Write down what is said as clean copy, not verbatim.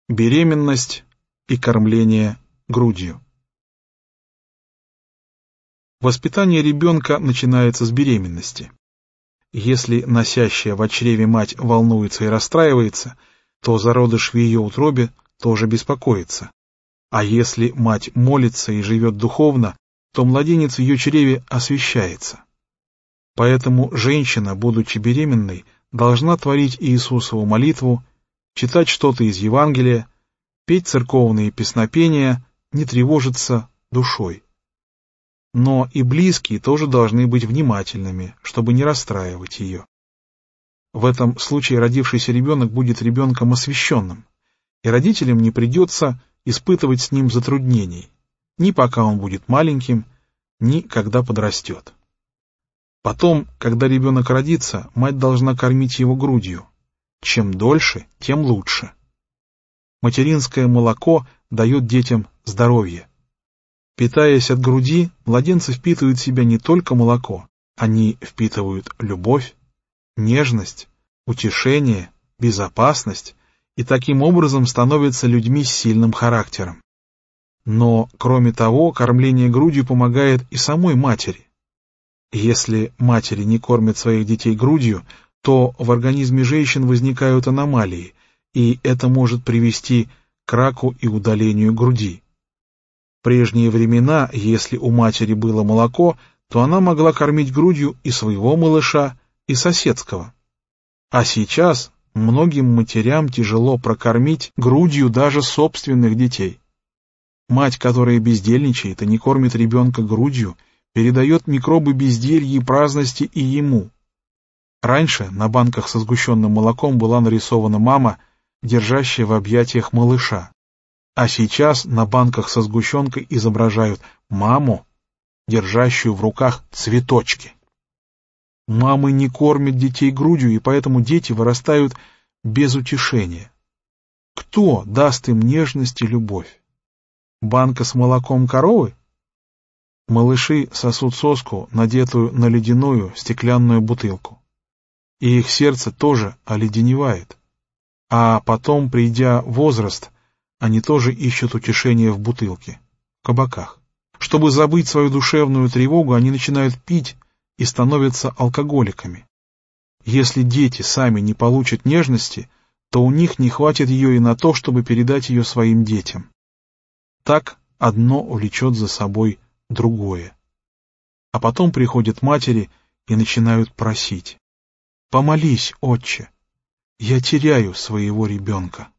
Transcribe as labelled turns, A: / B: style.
A: Беременность и кормление грудью. Воспитание ребенка начинается с беременности. Если носящая в чреве мать волнуется и расстраивается, то зародыш в ее утробе тоже беспокоится. А если мать молится и живет духовно, то младенец в ее чреве освящается. Поэтому женщина, будучи беременной, должна творить Иисусову молитву, читать что-то из Евангелия, петь церковные песнопения, не тревожиться душой. Но и близкие тоже должны быть внимательными, чтобы не расстраивать ее. В этом случае родившийся ребенок будет ребенком освященным, и родителям не придется испытывать с ним затруднений, ни пока он будет маленьким, ни когда подрастет. Потом, когда ребенок родится, мать должна кормить его грудью. Чем дольше, тем лучше. Материнское молоко дает детям здоровье. Питаясь от груди, младенцы впитывают в себя не только молоко, они впитывают любовь, нежность, утешение, безопасность и таким образом становятся людьми с сильным характером. Но, кроме того, кормление грудью помогает и самой матери. Если матери не кормят своих детей грудью, то в организме женщин возникают аномалии, и это может привести к раку и удалению груди. В прежние времена, если у матери было молоко, то она могла кормить грудью и своего малыша, и соседского. А сейчас многим матерям тяжело прокормить грудью даже собственных детей. Мать, которая бездельничает и не кормит ребенка грудью, передает микробы безделья и праздности и ему. Раньше на банках со сгущенным молоком была нарисована мама, держащая в объятиях малыша. А сейчас на банках со сгущенкой изображают маму, держащую в руках цветочки. Мамы не кормят детей грудью, и поэтому дети вырастают без утешения. Кто даст им нежность и любовь? Банка с молоком коровы? Малыши сосут соску, надетую на ледяную стеклянную бутылку. И их сердце тоже оледеневает. А потом, придя в возраст, они тоже ищут утешение в бутылке, в кабаках. Чтобы забыть свою душевную тревогу, они начинают пить и становятся алкоголиками. Если дети сами не получат нежности, то у них не хватит ее и на то, чтобы передать ее своим детям. Так одно влечет за собой другое. А потом приходят матери и начинают просить: «Помолись, отче, я теряю своего ребенка».